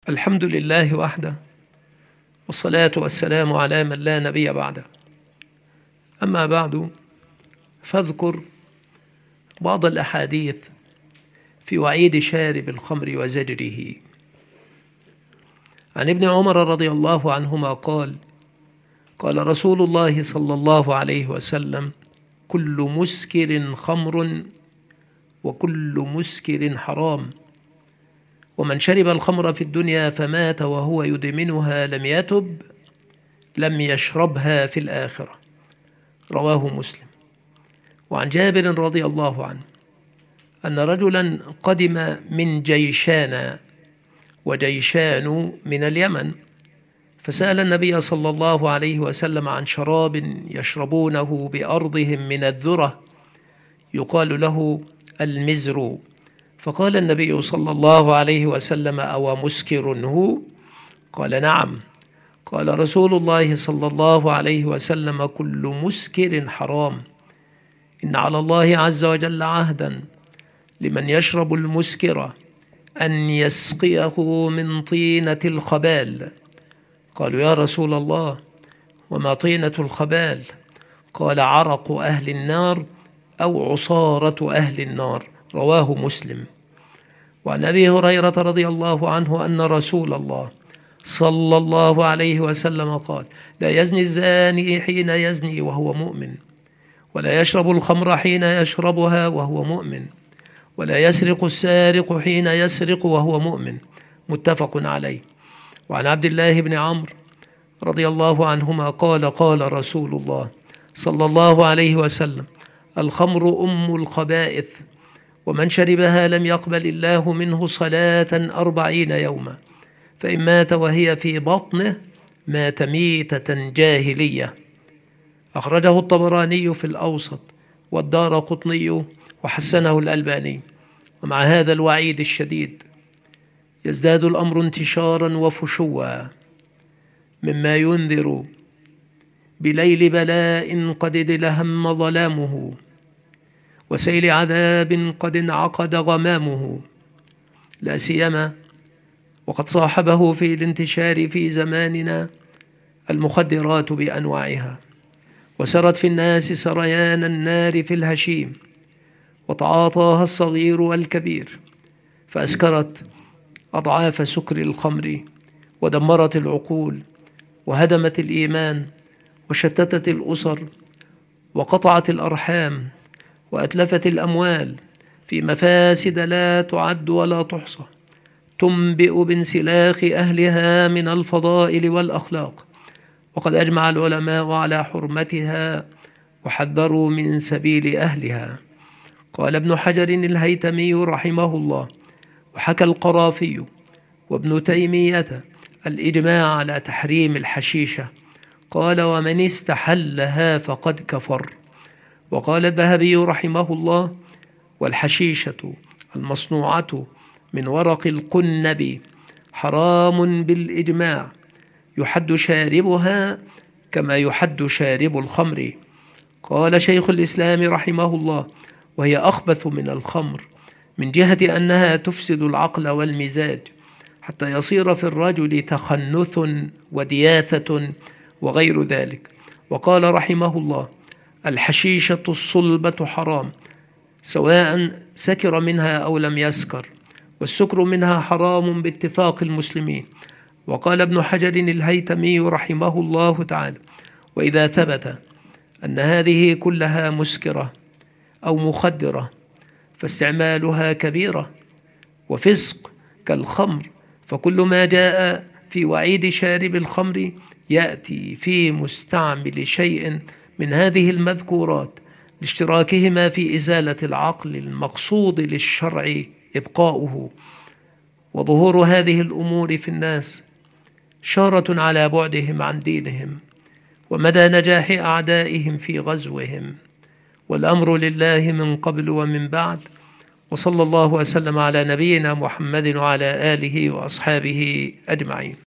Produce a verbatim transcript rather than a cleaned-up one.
الحمد لله وحده، والصلاة والسلام على من لا نبي بعده. أما بعد، فاذكر بعض الأحاديث في وعيد شارب الخمر وزجره. عن ابن عمر رضي الله عنهما قال: قال رسول الله صلى الله عليه وسلم: كل مسكر خمر، وكل مسكر حرام، ومن شرب الخمر في الدنيا فمات وهو يدمنها لم يتب لم يشربها في الآخرة. رواه مسلم. وعن جابر رضي الله عنه أن رجلا قدم من جيشان، وجيشان من اليمن، فسأل النبي صلى الله عليه وسلم عن شراب يشربونه بأرضهم من الذرة يقال له المزر، فقال النبي صلى الله عليه وسلم: أو مسكر هو؟ قال: نعم. قال رسول الله صلى الله عليه وسلم: كل مسكر حرام، إن على الله عز وجل عهدا لمن يشرب المسكر أن يسقيه من طينة الخبال. قالوا: يا رسول الله، وما طينة الخبال؟ قال: عرق أهل النار أو عصارة أهل النار. رواه مسلم. وعن أبي هريرة رضي الله عنه أن رسول الله صلى الله عليه وسلم قال: لا يزني الزاني حين يزني وهو مؤمن، ولا يشرب الخمر حين يشربها وهو مؤمن، ولا يسرق السارق حين يسرق وهو مؤمن. متفق عليه. وعن عبد الله بن عمرو رضي الله عنهما قال: قال رسول الله صلى الله عليه وسلم: الخمر أم الخبائث، ومن شربها لم يقبل الله منه صلاة أربعين يوما، فإن مات وهي في بطنه مات ميتة جاهلية. أخرجه الطبراني في الأوسط، والدارقطني وحسنه الألباني. ومع هذا الوعيد الشديد يزداد الأمر انتشارا وفشوا، مما ينذر بليل بلاء قد ادلهم ظلامه، وسيل عذاب قد انعقد غمامه، لا سيما وقد صاحبه في الانتشار في زماننا المخدرات بأنواعها، وسرت في الناس سريان النار في الهشيم، وتعاطاها الصغير والكبير، فأسكرت أضعاف سكر الخمر، ودمرت العقول، وهدمت الإيمان، وشتتت الأسر، وقطعت الأرحام، وأتلفت الأموال في مفاسد لا تعد ولا تحصى، تنبئ بانسلاخ أهلها من الفضائل والأخلاق. وقد أجمع العلماء على حرمتها وحذروا من سبيل أهلها. قال ابن حجر الهيتمي رحمه الله: وحكى القرافي وابن تيمية الإجماع على تحريم الحشيشة. قال: ومن استحلها فقد كفر. وقال الذهبي رحمه الله: والحشيشة المصنوعة من ورق القنب حرام بالإجماع، يحد شاربها كما يحد شارب الخمر. قال شيخ الإسلام رحمه الله: وهي أخبث من الخمر من جهة أنها تفسد العقل والمزاج، حتى يصير في الرجل تخنث ودياثة وغير ذلك. وقال رحمه الله: الحشيشة الصلبة حرام، سواء سكر منها أو لم يسكر، والسكر منها حرام باتفاق المسلمين. وقال ابن حجر الهيتمي رحمه الله تعالى: وإذا ثبت أن هذه كلها مسكرة أو مخدرة فاستعمالها كبيرة وفسق كالخمر، فكل ما جاء في وعيد شارب الخمر يأتي في مستعمل شيء من هذه المذكورات لاشتراكهما في إزالة العقل المقصود للشرع إبقاؤه. وظهور هذه الأمور في الناس شارة على بعدهم عن دينهم ومدى نجاح أعدائهم في غزوهم، والأمر لله من قبل ومن بعد. وصلى الله وسلم على نبينا محمد وعلى آله وأصحابه أجمعين.